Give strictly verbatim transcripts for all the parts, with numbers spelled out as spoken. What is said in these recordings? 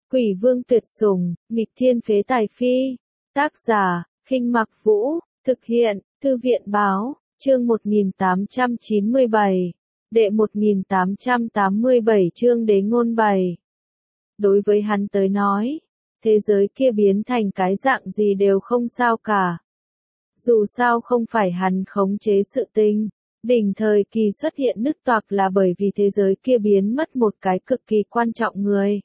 Quỷ vương tuyệt sủng, nghịch thiên phế tài phi. Tác giả, Khinh Mặc Vũ, thực hiện, Thư viện báo, chương một nghìn tám trăm chín mươi bảy, đệ một nghìn tám trăm tám mươi bảy chương đế ngôn bảy. Đối với hắn tới nói, thế giới kia biến thành cái dạng gì đều không sao cả. Dù sao không phải hắn khống chế sự tình, đỉnh thời kỳ xuất hiện nứt toạc là bởi vì thế giới kia biến mất một cái cực kỳ quan trọng người.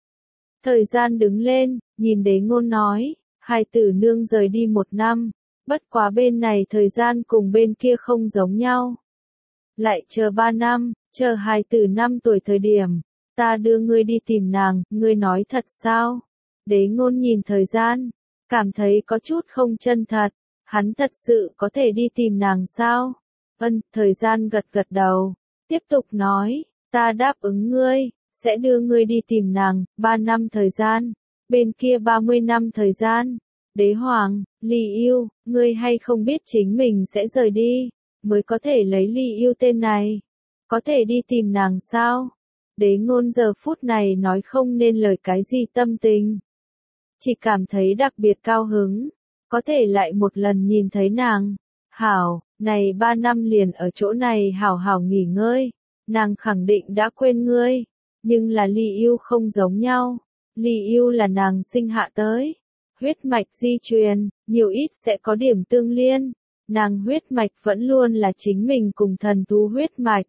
Thời gian đứng lên, nhìn đế ngôn nói, hai tử nương rời đi một năm, bất quá bên này thời gian cùng bên kia không giống nhau. Lại chờ ba năm, chờ hai tử năm tuổi thời điểm, ta đưa ngươi đi tìm nàng, ngươi nói thật sao? Đế ngôn nhìn thời gian, cảm thấy có chút không chân thật, hắn thật sự có thể đi tìm nàng sao? Ân, thời gian gật gật đầu, tiếp tục nói, ta đáp ứng ngươi, sẽ đưa ngươi đi tìm nàng, ba năm thời gian, bên kia ba mươi năm thời gian. Đế hoàng, Ly Yêu, ngươi hay không biết chính mình sẽ rời đi, mới có thể lấy Ly Yêu tên này, có thể đi tìm nàng sao? Đế ngôn giờ phút này nói không nên lời cái gì tâm tình, chỉ cảm thấy đặc biệt cao hứng, có thể lại một lần nhìn thấy nàng. Hảo, này ba năm liền ở chỗ này hảo hảo nghỉ ngơi, nàng khẳng định đã quên ngươi, nhưng là Ly Yêu không giống nhau, Ly Yêu là nàng sinh hạ tới, huyết mạch di truyền, nhiều ít sẽ có điểm tương liên, nàng huyết mạch vẫn luôn là chính mình cùng thần thú huyết mạch,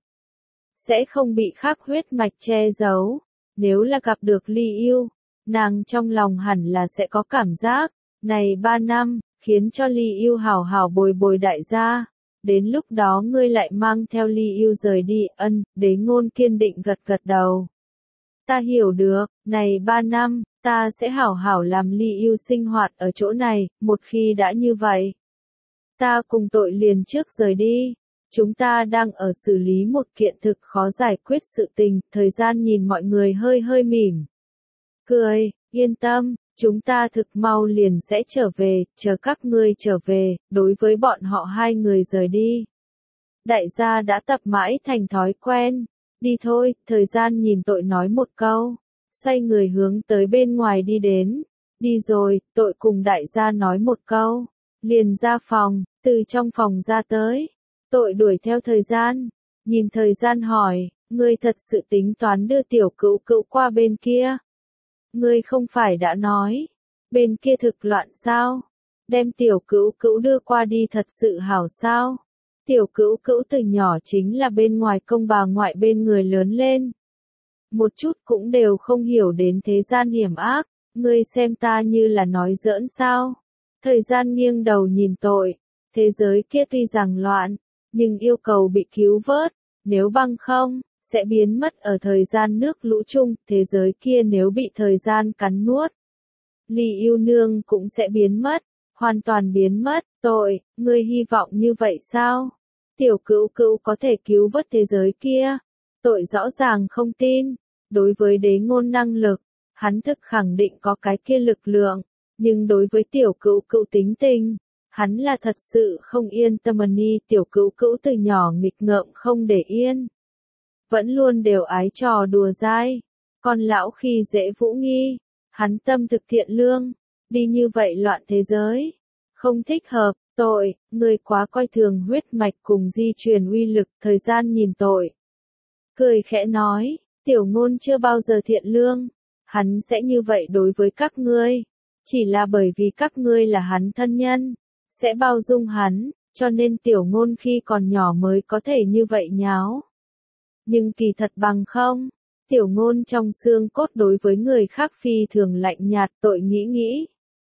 sẽ không bị khác huyết mạch che giấu, nếu là gặp được Ly Yêu, nàng trong lòng hẳn là sẽ có cảm giác, này ba năm, khiến cho Ly Yêu hảo hảo bồi bồi đại gia, đến lúc đó ngươi lại mang theo Ly Yêu rời đi. Ân, đế ngôn kiên định gật gật đầu. Ta hiểu được, này ba năm, ta sẽ hảo hảo làm Ly Yêu sinh hoạt ở chỗ này, một khi đã như vậy. Ta cùng tội liền trước rời đi, chúng ta đang ở xử lý một kiện thực khó giải quyết sự tình, thời gian nhìn mọi người hơi hơi mỉm. Cười, yên tâm, chúng ta thực mau liền sẽ trở về, chờ các ngươi trở về, đối với bọn họ hai người rời đi. Đại gia đã tập mãi thành thói quen. Đi thôi, thời gian nhìn tội nói một câu, xoay người hướng tới bên ngoài đi đến. Đi rồi, tội cùng đại gia nói một câu, liền ra phòng, từ trong phòng ra tới. Tội đuổi theo thời gian, nhìn thời gian hỏi, ngươi thật sự tính toán đưa tiểu cữu cữu qua bên kia? Ngươi không phải đã nói, bên kia thực loạn sao? Đem tiểu cữu cữu đưa qua đi thật sự hảo sao? Tiểu cữu cữu từ nhỏ chính là bên ngoài công bà ngoại bên người lớn lên. Một chút cũng đều không hiểu đến thế gian hiểm ác, ngươi xem ta như là nói giỡn sao? Thời gian nghiêng đầu nhìn tội, thế giới kia tuy rằng loạn, nhưng yêu cầu bị cứu vớt, nếu bằng không, sẽ biến mất ở thời gian nước lũ chung, thế giới kia nếu bị thời gian cắn nuốt. Ly Yêu nương cũng sẽ biến mất, hoàn toàn biến mất. Tội, ngươi hy vọng như vậy sao? Tiểu cữu cữu có thể cứu vớt thế giới kia? Tội rõ ràng không tin, đối với đế ngôn năng lực, hắn thực khẳng định có cái kia lực lượng, nhưng đối với tiểu cữu cữu tính tình, hắn là thật sự không yên tâm. Ni tiểu cữu cữu từ nhỏ nghịch ngợm không để yên, vẫn luôn đều ái trò đùa dai, còn lão khi dễ vũ nghi, hắn tâm thực thiện lương, đi như vậy loạn thế giới, không thích hợp. Tội, người quá coi thường huyết mạch cùng di truyền uy lực. Thời gian nhìn tội, cười khẽ nói, tiểu ngôn chưa bao giờ thiện lương, hắn sẽ như vậy đối với các ngươi, chỉ là bởi vì các ngươi là hắn thân nhân, sẽ bao dung hắn, cho nên tiểu ngôn khi còn nhỏ mới có thể như vậy nháo. Nhưng kỳ thật bằng không, tiểu ngôn trong xương cốt đối với người khác phi thường lạnh nhạt. Tội nghĩ nghĩ,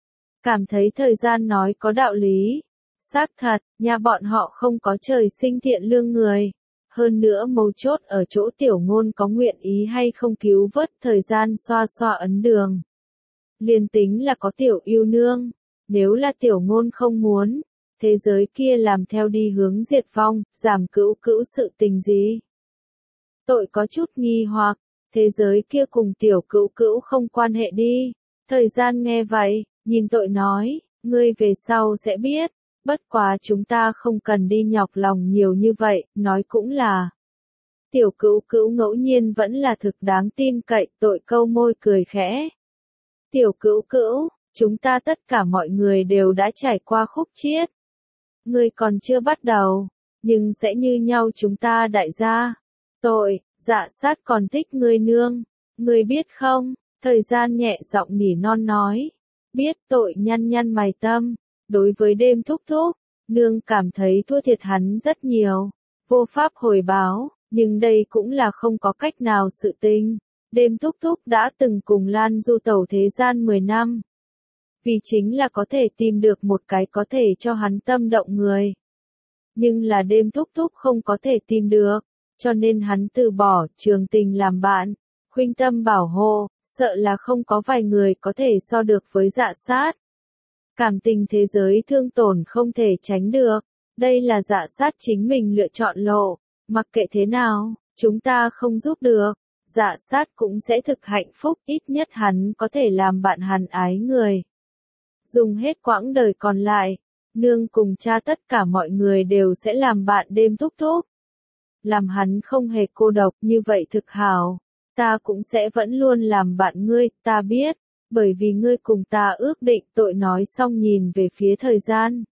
cảm thấy thời gian nói có đạo lý. Xác thật, nhà bọn họ không có trời sinh thiện lương người. Hơn nữa mấu chốt ở chỗ tiểu ngôn có nguyện ý hay không cứu vớt. Thời gian xoa xoa ấn đường. Liền tính là có tiểu yêu nương, nếu là tiểu ngôn không muốn, thế giới kia làm theo đi hướng diệt vong, giảm cữu cữu sự tình gì? Tội có chút nghi hoặc, thế giới kia cùng tiểu cữu cữu không quan hệ đi. Thời gian nghe vậy, nhìn tội nói, ngươi về sau sẽ biết. Bất quá chúng ta không cần đi nhọc lòng nhiều như vậy, nói cũng là. Tiểu cữu cữu ngẫu nhiên vẫn là thực đáng tin cậy. Tội câu môi cười khẽ, Tiểu Cữu Cữu, chúng ta tất cả mọi người đều đã trải qua khúc chiết. Ngươi còn chưa bắt đầu, nhưng sẽ như nhau chúng ta đại gia. Tội, Dạ Sát còn thích ngươi nương, ngươi biết không? Thời gian nhẹ giọng nỉ non nói. Biết. Tội nhăn nhăn mày tâm, đối với đêm thúc thúc, nương cảm thấy thua thiệt hắn rất nhiều, vô pháp hồi báo, nhưng đây cũng là không có cách nào sự tình. Đêm thúc thúc đã từng cùng Lan du tẩu thế gian mười năm. Vì chính là có thể tìm được một cái có thể cho hắn tâm động người. Nhưng là đêm thúc thúc không có thể tìm được, cho nên hắn từ bỏ Trường Tình làm bạn, khuynh tâm bảo hộ, sợ là không có vài người có thể so được với Dạ Sát. Cảm tình thế giới thương tổn không thể tránh được, đây là Dạ Sát chính mình lựa chọn lộ, mặc kệ thế nào, chúng ta không giúp được, Dạ Sát cũng sẽ thực hạnh phúc, ít nhất hắn có thể làm bạn hắn ái người. Dùng hết quãng đời còn lại, nương cùng cha tất cả mọi người đều sẽ làm bạn đêm thúc thúc. Làm hắn không hề cô độc như vậy thực hảo. Ta cũng sẽ vẫn luôn làm bạn ngươi, ta biết, bởi vì ngươi cùng ta ước định. Tội nói xong nhìn về phía thời gian.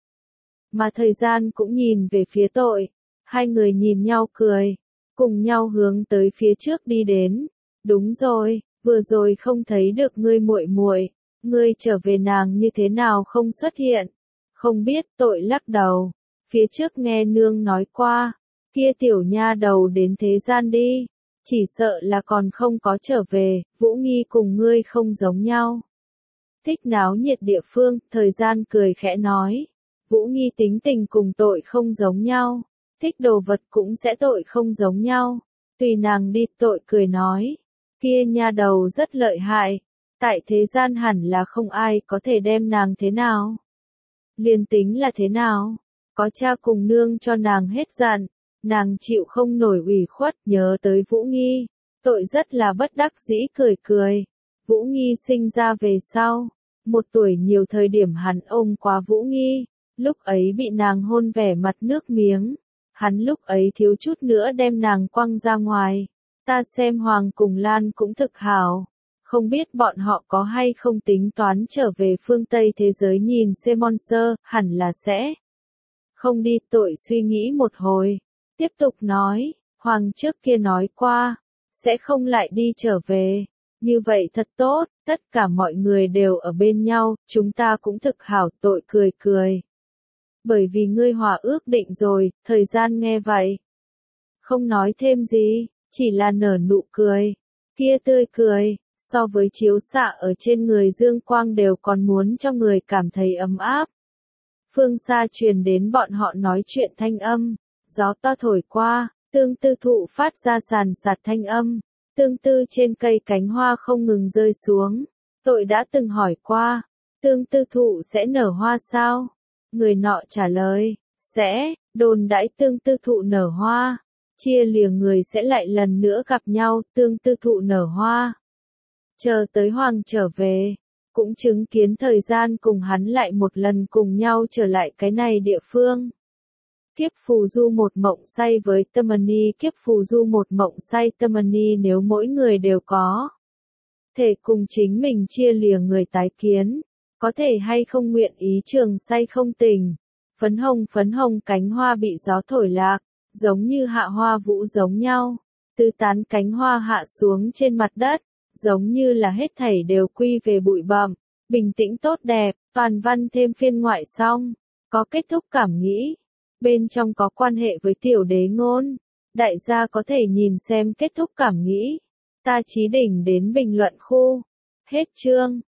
Mà thời gian cũng nhìn về phía tội. Hai người nhìn nhau cười, cùng nhau hướng tới phía trước đi đến. Đúng rồi, vừa rồi không thấy được ngươi muội muội, ngươi trở về nàng như thế nào không xuất hiện. Không biết. Tội lắc đầu, phía trước nghe nương nói qua, kia tiểu nha đầu đến thế gian đi. Chỉ sợ là còn không có trở về, Vũ Nghi cùng ngươi không giống nhau. Thích náo nhiệt địa phương, thời gian cười khẽ nói. Vũ Nghi tính tình cùng tội không giống nhau, thích đồ vật cũng sẽ tội không giống nhau. Tùy nàng đi. Tội cười nói. Kia nha đầu rất lợi hại, tại thế gian hẳn là không ai có thể đem nàng thế nào. Liền tính là thế nào, có cha cùng nương cho nàng hết dặn. Nàng chịu không nổi ủy khuất, nhớ tới Vũ Nghi, tội rất là bất đắc dĩ cười cười. Vũ Nghi sinh ra về sau, một tuổi nhiều thời điểm hắn ôm quá Vũ Nghi, lúc ấy bị nàng hôn vẻ mặt nước miếng, hắn lúc ấy thiếu chút nữa đem nàng quăng ra ngoài. Ta xem Hoàng cùng Lan cũng thực hảo, không biết bọn họ có hay không tính toán trở về phương Tây thế giới nhìn xem monster, hẳn là sẽ không đi. Tội suy nghĩ một hồi, tiếp tục nói, Hoàng trước kia nói qua, sẽ không lại đi trở về, như vậy thật tốt, tất cả mọi người đều ở bên nhau, chúng ta cũng thực hảo. Tội cười cười. Bởi vì ngươi hòa ước định rồi. Thời gian nghe vậy, không nói thêm gì, chỉ là nở nụ cười, kia tươi cười, so với chiếu xạ ở trên người dương quang đều còn muốn cho người cảm thấy ấm áp. Phương xa truyền đến bọn họ nói chuyện thanh âm. Gió to thổi qua, tương tư thụ phát ra sàn sạt thanh âm, tương tư trên cây cánh hoa không ngừng rơi xuống. Tội đã từng hỏi qua, tương tư thụ sẽ nở hoa sao? Người nọ trả lời, sẽ. Đồn đãi tương tư thụ nở hoa, chia lìa người sẽ lại lần nữa gặp nhau. Tương tư thụ nở hoa, chờ tới Hoàng trở về, cũng chứng kiến thời gian cùng hắn lại một lần cùng nhau trở lại cái này địa phương. Kiếp phù du một mộng say với Tamani. Kiếp phù du một mộng say Tamani. Nếu mỗi người đều có thể cùng chính mình chia lìa người tái kiến, có thể hay không nguyện ý trường say không tình. Phấn hồng phấn hồng cánh hoa bị gió thổi lạc, giống như hạ hoa vũ giống nhau, tứ tán cánh hoa hạ xuống trên mặt đất, giống như là hết thảy đều quy về bụi bặm, bình tĩnh tốt đẹp. Toàn văn thêm phiên ngoại xong, có kết thúc cảm nghĩ. Bên trong có quan hệ với tiểu đế ngôn. Đại gia có thể nhìn xem kết thúc cảm nghĩ. Ta Chí Đỉnh đến bình luận khu. Hết chương.